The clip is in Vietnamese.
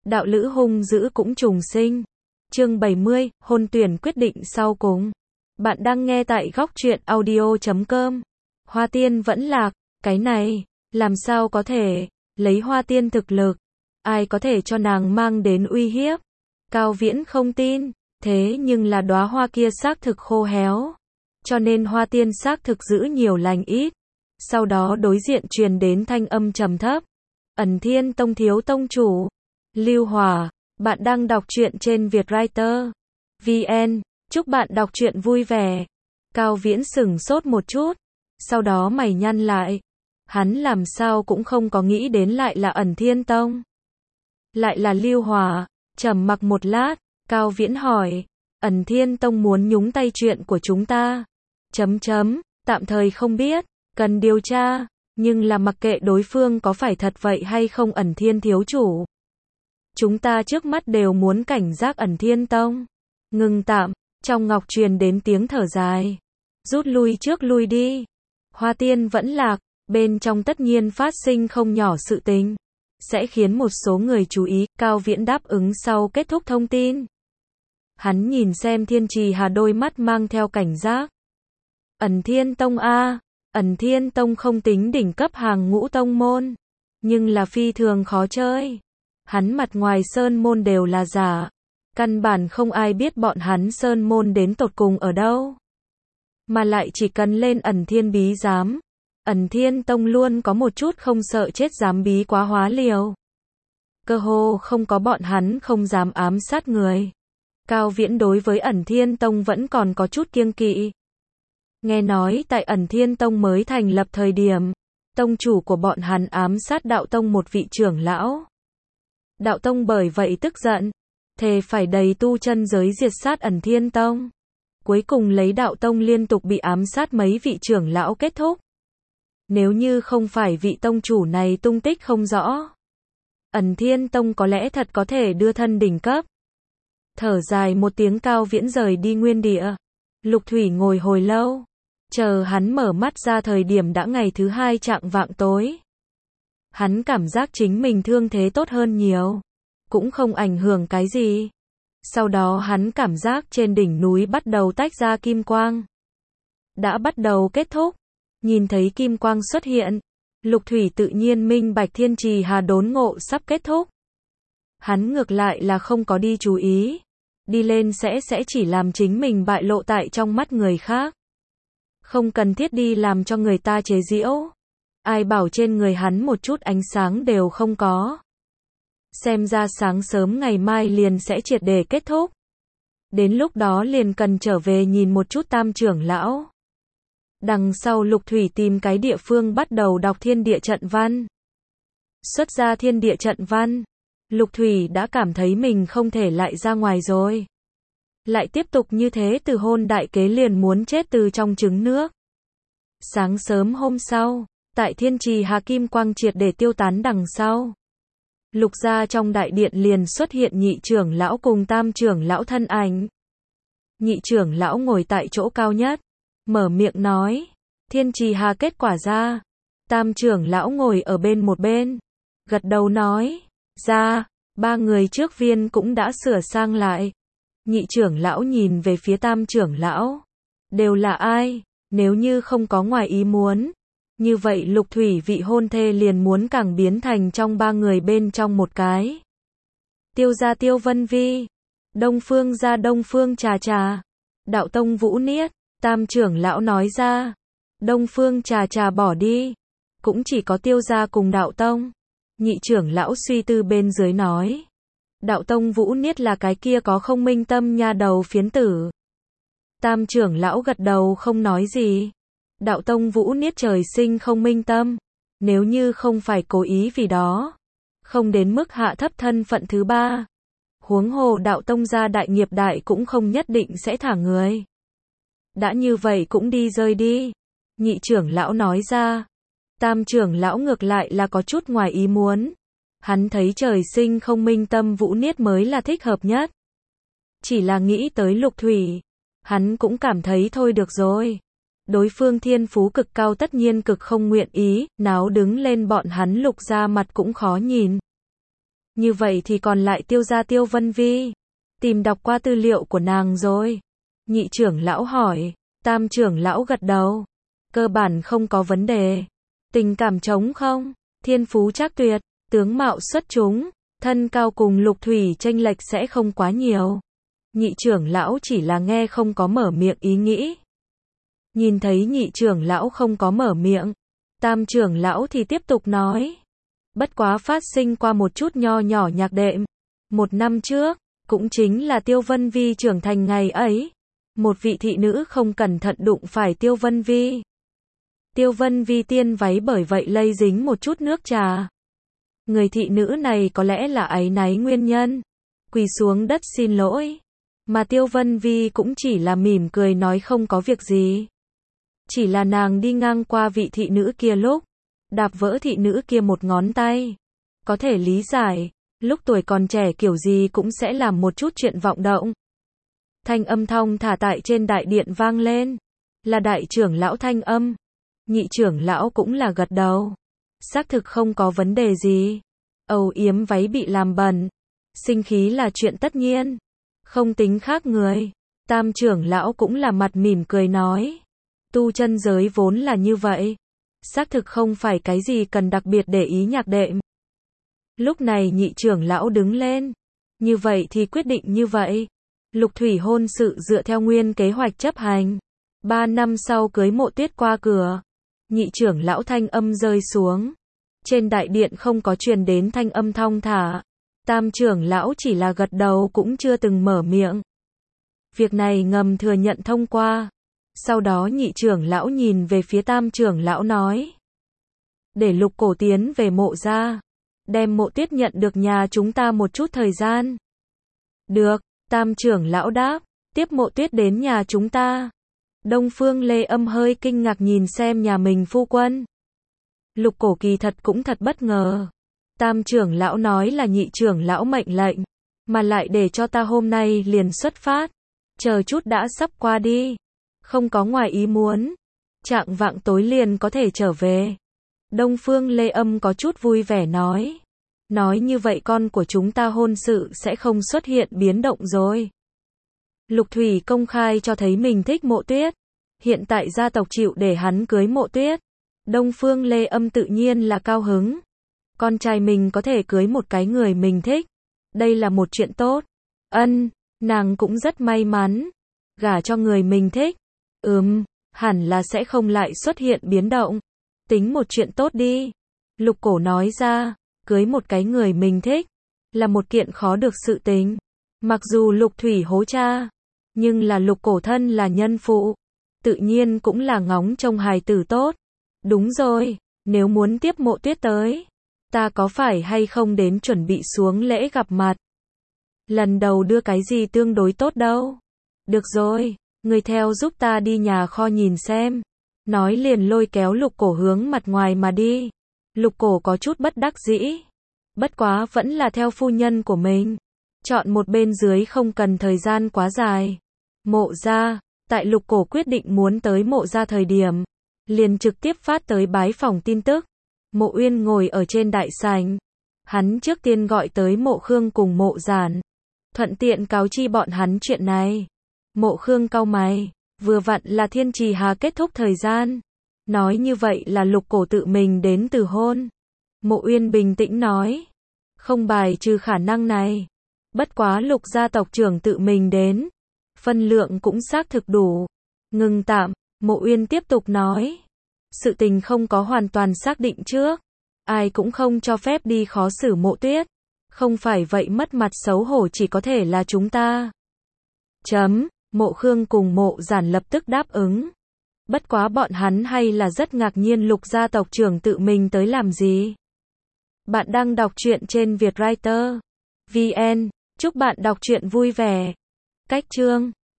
đạo lữ hung dữ cũng trùng sinh. Chương 70, hôn tuyển quyết định sau cùng. Bạn đang nghe tại góc truyện audio.com. Hoa Tiên vẫn lạc, cái này, làm sao có thể, lấy Hoa Tiên thực lực, ai có thể cho nàng mang đến uy hiếp. Cao Viễn không tin, thế nhưng là đóa hoa kia xác thực khô héo, cho nên Hoa Tiên xác thực giữ nhiều lành ít. Sau đó đối diện truyền đến thanh âm trầm thấp. Ẩn Thiên Tông thiếu tông chủ. Lưu Hòa, bạn đang đọc truyện trên Vietwriter VN, chúc bạn đọc truyện vui vẻ. Cao Viễn sửng sốt một chút, sau đó mày nhăn lại. Hắn làm sao cũng không có nghĩ đến lại là Ẩn Thiên Tông. Lại là Lưu Hòa, trầm mặc một lát, Cao Viễn hỏi, Ẩn Thiên Tông muốn nhúng tay chuyện của chúng ta. Tạm thời không biết, cần điều tra, nhưng là mặc kệ đối phương có phải thật vậy hay không Ẩn Thiên thiếu chủ. Chúng ta trước mắt đều muốn cảnh giác Ẩn Thiên Tông. Ngừng tạm, trong ngọc truyền đến tiếng thở dài. Rút lui trước lui đi. Hoa Tiên vẫn lạc, bên trong tất nhiên phát sinh không nhỏ sự tình. Sẽ khiến một số người chú ý, Cao Viễn đáp ứng sau kết thúc thông tin. Hắn nhìn xem Thiên Trì Hà đôi mắt mang theo cảnh giác. Ẩn Thiên Tông a, Ẩn Thiên Tông không tính đỉnh cấp hàng ngũ tông môn, nhưng là phi thường khó chơi. Hắn mặt ngoài sơn môn đều là giả, căn bản không ai biết bọn hắn sơn môn đến tột cùng ở đâu. Mà lại chỉ cần lên Ẩn Thiên bí giám, Ẩn Thiên Tông luôn có một chút không sợ chết dám bí quá hóa liều. Cơ hồ không có bọn hắn không dám ám sát người. Cao Viễn đối với Ẩn Thiên Tông vẫn còn có chút kiêng kỵ. Nghe nói tại Ẩn Thiên Tông mới thành lập thời điểm, tông chủ của bọn hắn ám sát đạo tông một vị trưởng lão. Đạo tông bởi vậy tức giận, thề phải đầy tu chân giới diệt sát Ẩn Thiên Tông. Cuối cùng lấy đạo tông liên tục bị ám sát mấy vị trưởng lão kết thúc. Nếu như không phải vị tông chủ này tung tích không rõ, Ẩn Thiên Tông có lẽ thật có thể đưa thân đỉnh cấp. Thở dài một tiếng, Cao Viễn rời đi nguyên địa. Lục Thủy ngồi hồi lâu, chờ hắn mở mắt ra thời điểm đã ngày thứ hai chạng vạng tối. Hắn cảm giác chính mình thương thế tốt hơn nhiều, cũng không ảnh hưởng cái gì. Sau đó hắn cảm giác trên đỉnh núi bắt đầu tách ra kim quang. Đã bắt đầu kết thúc, nhìn thấy kim quang xuất hiện, Lục Thủy tự nhiên minh bạch Thiên Trì Hà đốn ngộ sắp kết thúc. Hắn ngược lại là không có đi chú ý, đi lên sẽ chỉ làm chính mình bại lộ tại trong mắt người khác. Không cần thiết đi làm cho người ta chế giễu. Ai bảo trên người hắn một chút ánh sáng đều không có. Xem ra sáng sớm ngày mai liền sẽ triệt để kết thúc. Đến lúc đó liền cần trở về nhìn một chút Tam trưởng lão. Đằng sau Lục Thủy tìm cái địa phương bắt đầu đọc thiên địa trận văn. Xuất ra thiên địa trận văn, Lục Thủy đã cảm thấy mình không thể lại ra ngoài rồi. Lại tiếp tục như thế từ hôn đại kế liền muốn chết từ trong trứng nước. Sáng sớm hôm sau, tại Thiên Trì Hà kim quang triệt để tiêu tán đằng sau, Lục gia trong đại điện liền xuất hiện nhị trưởng lão cùng Tam trưởng lão thân ảnh. Nhị trưởng lão ngồi tại chỗ cao nhất, mở miệng nói, Thiên Trì Hà kết quả ra. Tam trưởng lão ngồi ở một bên, gật đầu nói, ra, ba người trước viên cũng đã sửa sang lại. Nhị trưởng lão nhìn về phía Tam trưởng lão, đều là ai, nếu như không có ngoài ý muốn, như vậy Lục Thủy vị hôn thê liền muốn càng biến thành trong ba người bên trong một cái. Tiêu gia Tiêu Vân Vi, Đông Phương gia Đông Phương Trà Trà, đạo tông Vũ Niết. Tam trưởng lão nói ra, Đông Phương Trà Trà bỏ đi, cũng chỉ có Tiêu gia cùng đạo tông. Nhị trưởng lão suy tư bên dưới nói, đạo tông Vũ Niết là cái kia có không minh tâm nha đầu phiến tử. Tam trưởng lão gật đầu không nói gì. Đạo tông Vũ Niết trời sinh không minh tâm, nếu như không phải cố ý vì đó, không đến mức hạ thấp thân phận thứ ba. Huống hồ đạo tông gia đại nghiệp đại cũng không nhất định sẽ thả người. Đã như vậy cũng đi rơi đi. Nhị trưởng lão nói ra. Tam trưởng lão ngược lại là có chút ngoài ý muốn. Hắn thấy trời sinh không minh tâm Vũ Niết mới là thích hợp nhất. Chỉ là nghĩ tới Lục Thủy, hắn cũng cảm thấy thôi được rồi. Đối phương thiên phú cực cao tất nhiên cực không nguyện ý, náo đứng lên bọn hắn Lục ra mặt cũng khó nhìn. Như vậy thì còn lại Tiêu gia Tiêu Vân Vi. Tìm đọc qua tư liệu của nàng rồi. Nhị trưởng lão hỏi. Tam trưởng lão gật đầu. Cơ bản không có vấn đề. Tình cảm trống không? Thiên phú trác tuyệt, tướng mạo xuất chúng, thân cao cùng Lục Thủy chênh lệch sẽ không quá nhiều. Nhị trưởng lão chỉ là nghe không có mở miệng ý nghĩ. Nhìn thấy nhị trưởng lão không có mở miệng, tam trưởng lão thì tiếp tục nói. Bất quá phát sinh qua một chút nho nhỏ nhạc đệm. 1 năm trước, cũng chính là Tiêu Vân Vi trưởng thành ngày ấy. Một vị thị nữ không cẩn thận đụng phải Tiêu Vân Vi. Tiêu Vân Vi tiên váy bởi vậy lây dính một chút nước trà. Người thị nữ này có lẽ là áy náy nguyên nhân. Quỳ xuống đất xin lỗi. Mà Tiêu Vân Vi cũng chỉ là mỉm cười nói không có việc gì. Chỉ là nàng đi ngang qua vị thị nữ kia lúc đạp vỡ thị nữ kia một ngón tay. Có thể lý giải, lúc tuổi còn trẻ kiểu gì cũng sẽ làm một chút chuyện vọng động. Thanh âm thong thả tại trên đại điện vang lên. Là đại trưởng lão thanh âm. Nhị trưởng lão cũng là gật đầu. Xác thực không có vấn đề gì. Âu yếm váy bị làm bẩn. Sinh khí là chuyện tất nhiên. Không tính khác người. Tam trưởng lão cũng là mặt mỉm cười nói. Tu chân giới vốn là như vậy. Xác thực không phải cái gì cần đặc biệt để ý nhạc đệm. Lúc này nhị trưởng lão đứng lên. Như vậy thì quyết định như vậy. Lục Thủy hôn sự dựa theo nguyên kế hoạch chấp hành. 3 năm sau cưới Mộ Tuyết qua cửa. Nhị trưởng lão thanh âm rơi xuống. Trên đại điện không có truyền đến thanh âm thong thả. Tam trưởng lão chỉ là gật đầu cũng chưa từng mở miệng. Việc này ngầm thừa nhận thông qua. Sau đó nhị trưởng lão nhìn về phía tam trưởng lão nói. Để Lục Cổ tiến về Mộ gia. Đem Mộ Tuyết nhận được nhà chúng ta một chút thời gian. Được, tam trưởng lão đáp. Tiếp Mộ Tuyết đến nhà chúng ta. Đông Phương Lê Âm hơi kinh ngạc nhìn xem nhà mình phu quân. Lục Cổ kỳ thật cũng thật bất ngờ. Tam trưởng lão nói là nhị trưởng lão mệnh lệnh. Mà lại để cho ta hôm nay liền xuất phát. Chờ chút đã sắp qua đi. Không có ngoài ý muốn. Chạng vạng tối liền có thể trở về. Đông Phương Lê Âm có chút vui vẻ nói. Nói như vậy con của chúng ta hôn sự sẽ không xuất hiện biến động rồi. Lục Thủy công khai cho thấy mình thích Mộ Tuyết. Hiện tại gia tộc chịu để hắn cưới Mộ Tuyết. Đông Phương Lê Âm tự nhiên là cao hứng. Con trai mình có thể cưới một cái người mình thích. Đây là một chuyện tốt. Nàng cũng rất may mắn. Gả cho người mình thích. Hẳn là sẽ không lại xuất hiện biến động. Tính một chuyện tốt đi. Lục Cổ nói ra, cưới một cái người mình thích. Là một kiện khó được sự tình. Mặc dù Lục Thủy hố cha. Nhưng là Lục Cổ thân là nhân phụ. Tự nhiên cũng là ngóng trông hài tử tốt. Đúng rồi, nếu muốn tiếp Mộ Tuyết tới. Ta có phải hay không đến chuẩn bị xuống lễ gặp mặt. Lần đầu đưa cái gì tương đối tốt đâu. Được rồi, người theo giúp ta đi nhà kho nhìn xem. Nói liền lôi kéo Lục Cổ hướng mặt ngoài mà đi. Lục Cổ có chút bất đắc dĩ. Bất quá vẫn là theo phu nhân của mình. Chọn một bên dưới không cần thời gian quá dài. Mộ gia, tại Lục Cổ quyết định muốn tới Mộ gia thời điểm. Liền trực tiếp phát tới bái phòng tin tức. Mộ Uyên ngồi ở trên đại sảnh. Hắn trước tiên gọi tới Mộ Khương cùng Mộ Giản. Thuận tiện cáo chi bọn hắn chuyện này. Mộ Khương cau mày. Vừa vặn là Thiên Trì Hà kết thúc thời gian. Nói như vậy là Lục Cổ tự mình đến từ hôn. Mộ Uyên bình tĩnh nói. Không bài trừ khả năng này. Bất quá Lục gia tộc trưởng tự mình đến. Phân lượng cũng xác thực đủ. Ngừng tạm, Mộ Uyên tiếp tục nói. Sự tình không có hoàn toàn xác định trước. Ai cũng không cho phép đi khó xử Mộ Tuyết. Không phải vậy mất mặt xấu hổ chỉ có thể là chúng ta. Mộ Khương cùng Mộ Giản lập tức đáp ứng. Bất quá bọn hắn hay là rất ngạc nhiên Lục gia tộc trưởng tự mình tới làm gì. Bạn đang đọc truyện trên Vietwriter VN. Chúc bạn đọc truyện vui vẻ. Cách chương